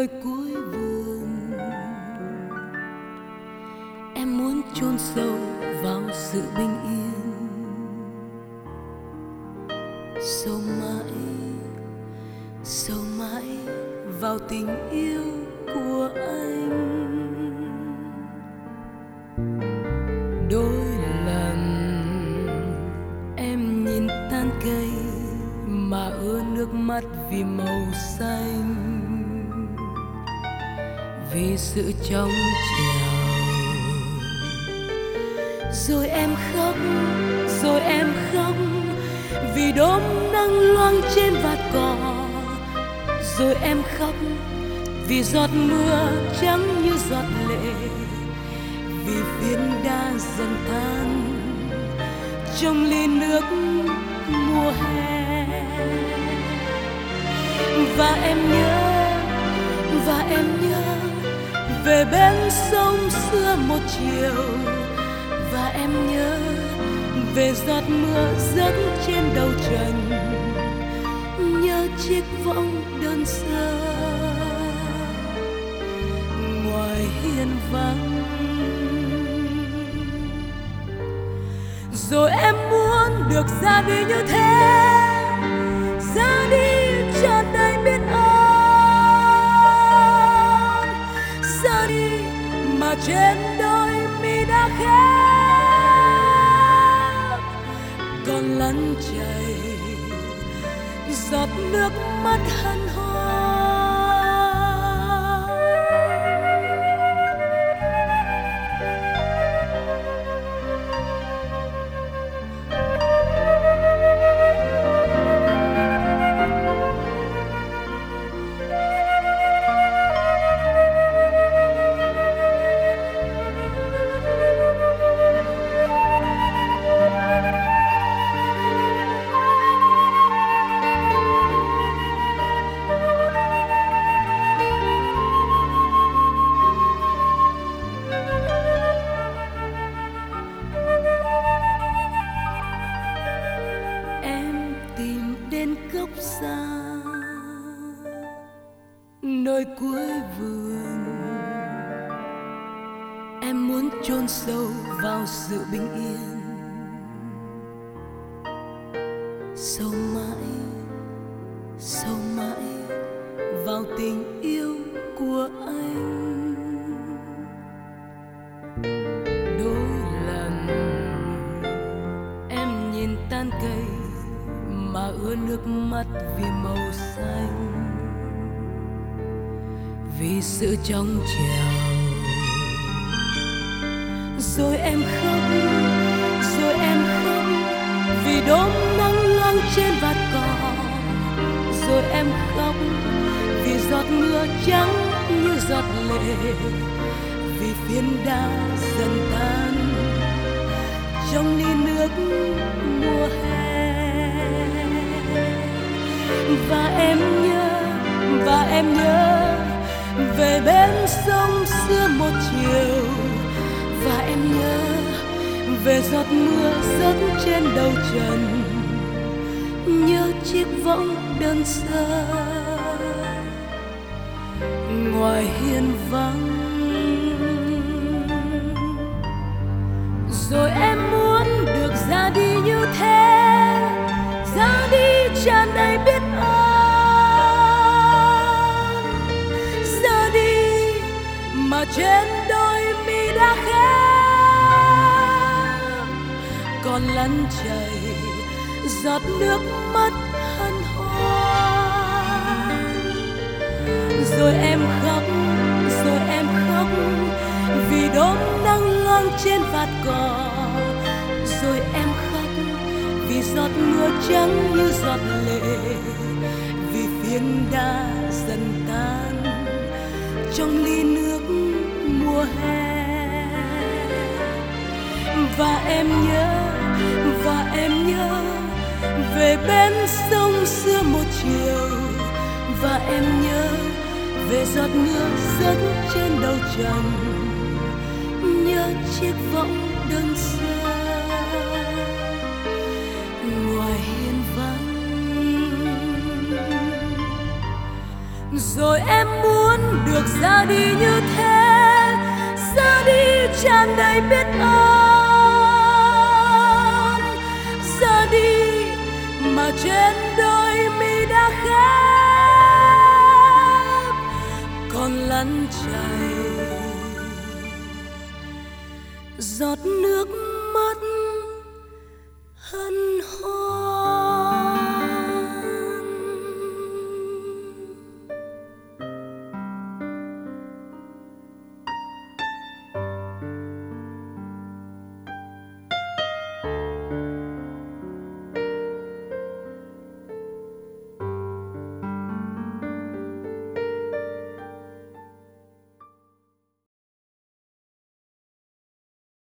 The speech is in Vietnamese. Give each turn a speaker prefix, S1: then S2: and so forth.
S1: nơi cuối vườn. Em muốn chôn sâu vào sự bình yên, sâu mãi vào tình yêu của anh. Đôi lần em nhìn tán cây mà ứa nước mắt vì màu xanh, vì sự trong trẻo. Rồi em khóc vì đốm nắng loang trên vạt cỏ. Rồi em khóc vì giọt mưa trắng như giọt lệ, vì viên đá dần tan trong ly nước mùa hè. Và em nhớ về bên sông xưa một chiều. Và em nhớ về giọt mưa rớt trên đầu trần, nhớ chiếc võng đơn sơ ngoài hiên vắng. Rồi em muốn được ra đi như thế, ra đi tràn đầy biết ơn, ra đi mà trên đôi mi đã khép còn lăn chảy giọt nước mắt hân hoan. Góc xa nơi cuối vườn, em muốn chôn sâu vào sự bình yên, sâu mãi vào tình yêu của anh. Đôi lần em nhìn tán cây mà ứa nước mắt vì màu xanh, vì sự trong trẻo. Rồi em khóc vì đốm nắng loang trên vạt cỏ. Rồi em khóc vì giọt mưa trắng như giọt lệ, vì phiến đá dần tan trong ly nước mùa hè. Và em nhớ về bên sông xưa một chiều. Và em nhớ về giọt mưa rớt trên đầu trần, nhớ chiếc võng đơn sơ ngoài hiên vắng. Rồi em muốn được ra đi như thế, ra đi tràn đầy biết ơn, ra đi mà trên đôi mi đã khép còn lăn chảy giọt nước mắt hân hoan. Rồi em khóc vì đốm nắng loang trên vạt cỏ. Rồi em khóc vì giọt mưa trắng như giọt lệ, vì phiến đá dần tan trong ly nước mùa hè. Và em nhớ về bên sông xưa một chiều. Và em nhớ về giọt mưa rớt trên đầu trần, nhớ chiếc võng đơn sơ ngoài hiên vắng. Rồi em muốn được ra đi như thế, ra đi tràn đầy biết ơn, ra đi mà trên đôi mi đã khép còn lăn chảy giọt nước mắt hân